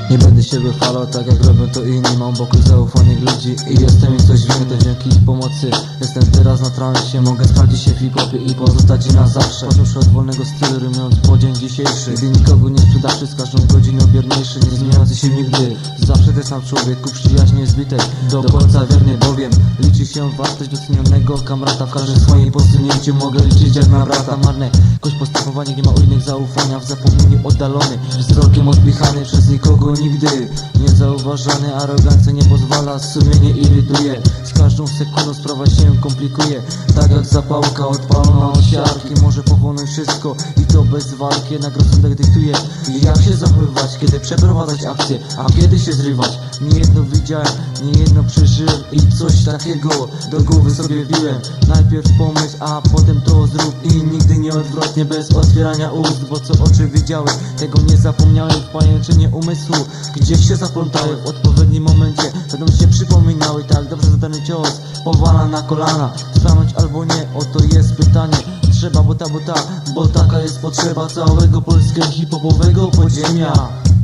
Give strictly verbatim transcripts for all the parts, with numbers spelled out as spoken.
Nie będę się wychwalał tak jak robią to inni. Mam wokół zaufanych ludzi i jestem im coś winny. Dzięki ich pomocy jestem teraz na transie. Mogę sprawdzić się w hip-hopie i pozostać na zawsze. Począwszy od wolnego stylu, rymując po dzień dzisiejszy. Gdy nikogo nie sprzedawszy, z każdą godziną wierniejszy, nie zmieniający się nigdy. Zawsze ten sam człowiek ku przyjaźni zbitej, do końca wierny, bowiem liczy się wartość docenionego kamrata. W każdym swoim posunięciu mogę liczyć jak na brata. Marne kość postępowanie, nie ma u innych zaufania. W zapomnieniu oddalony, wzrokiem odpychany, przez nikogo nigdy niezauważany. Arogancja nie pozwala, sumienie irytuje. Z każdą sekundą sprawa się komplikuje. Tak jak zapałka odpalona od siarki. Może pochłonąć wszystko i to bez walki. Jednak rozsądek dyktuje, jak się zachowywać, kiedy przeprowadzać akcję, a kiedy się zrywać. Niejedno widziałem, niejedno przeżyłem i coś takiego do głowy sobie wbiłem. Najpierw pomyśl, a potem to zrób i nigdy nie odwrotnie, bez otwierania ust. Bo co oczy widziały, tego nie zapomniałem. W pajęczynie umysłu gdzieś się zaplątały, w odpowiednim momencie będą się przypominały. Tak dobrze zadany cios powala na kolana. Stanąć albo nie, oto jest pytanie. Trzeba, bo ta, bo ta, bo taka jest potrzeba całego polskiego hip-hopowego podziemia.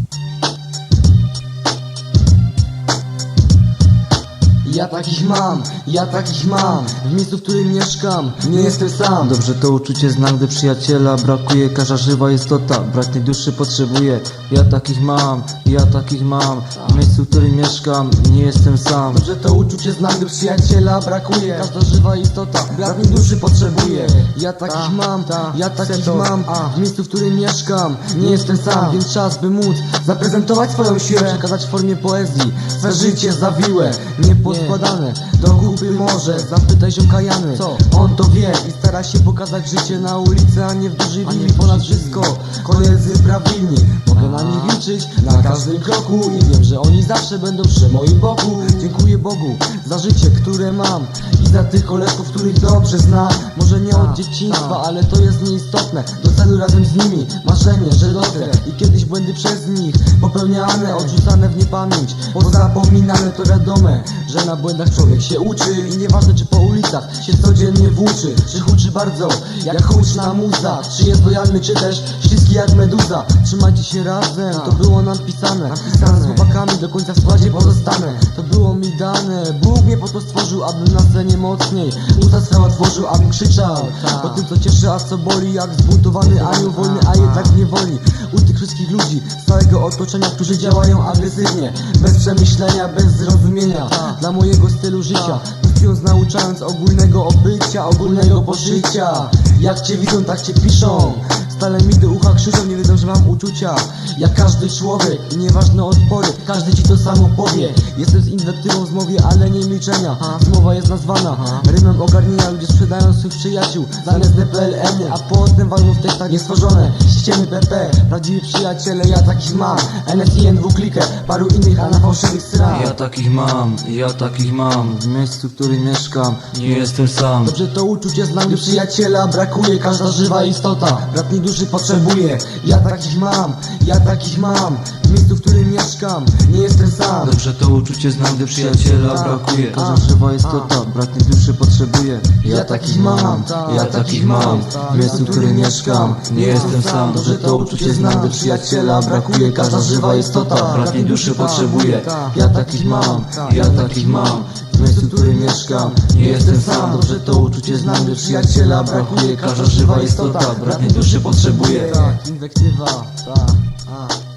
Ja takich mam, ja takich mam. W miejscu, w którym mieszkam, nie jestem sam. Dobrze to uczucie znam, gdy przyjaciela brakuje. Każda żywa istota bratniej duszy potrzebuje. Ja takich mam, ja takich mam. W miejscu, w którym mieszkam, nie jestem sam. Dobrze to uczucie znam, gdy przyjaciela brakuje. Każda żywa istota bratniej duszy potrzebuje. Ja takich mam, ja takich mam. W miejscu, w którym mieszkam, nie jestem sam. Więc czas, by móc zaprezentować swoją siłę, przekazać w formie poezji swe życie zawiłe, nie podkładane do kupy może. Zapytaj ziomka Jany, co on to wie i stara się pokazać życie na ulicy, a nie w dużej willi. Ponad wszystko koledzy prawilni, mogę na nich liczyć na każdym kroku i wiem, że oni zawsze będą przy moim boku. Dziękuję Bogu za życie, które mam i za tych kolegów, których dobrze znam. Może nie od dzieciństwa, ale to jest nieistotne. Do celu razem z nimi marzenie, że dotrę i kiedyś błędy przez nich popełniane, odrzucane w niepamięć, pozapominane. To wiadome, że na błędach człowiek się uczy i nieważne czy po ulicach się codziennie włóczy, czy huczy bardzo jak huczna muza, czy jest lojalny, czy też śliski jak meduza. Trzymajcie się razem, to było nam pisane. Napisane z chłopakami do końca w składzie pozostanę. To było mi dane, Bóg mnie po to stworzył, abym na scenie mocniej usta swe otworzył, abym krzyczał po tym co cieszy, a co boli, jak zbuntowany anioł wolny, a jednak w niewoli. U tych wszystkich ludzi z całego otoczenia, którzy działają agresywnie, bez przemyślenia, bez zrozumienia dla mojego stylu życia, mówiąc, nauczając ogólnego obycia, ogólnego poszycia. Jak cię widzą, tak cię piszą, stale mi do ucha krzyczą, nie wiedzą, że mam uczucia jak każdy człowiek i nieważne odpory, każdy ci to samo powie. Jestem z inwektywą w zmowie, ale nie milczenia. Zmowa jest nazwana rymem ogarnienia. Ludzie sprzedają swych przyjaciół zamiast D P L N, a potem walą w tekstach niestworzone ściemy P P. Prawdziwi przyjaciele, ja takich mam. N S I N W klikę, paru innych, a na fałszywych stronach. Ja takich mam, ja takich mam. W miejscu, w którym mieszkam, nie jestem sam. Dobrze to uczucie znam, gdy przyjaciela brakuje. Każda żywa istota bratniej duszy potrzebuje. Ja takich mam, ja takich mam. W miejscu, w którym mieszkam, nie jestem sam. Dobrze to uczucie znam, gdy przyjaciela brakuje. Każda żywa istota bratniej duszy potrzebuje. Ja takich mam, ja takich mam. W miejscu, w którym mieszkam, nie jestem sam. Dobrze to uczucie znam, gdy przyjaciela brakuje. Każda żywa istota bratniej duszy potrzebuje. Ja takich mam, ja takich mam. W miejscu, w którym mieszkam, nie jestem sam. Dobrze to uczucie znam, gdy przyjaciela brakuje. Każda żywa istota bratniej duszy potrzebuje. Tak, inwektywa, tak, a.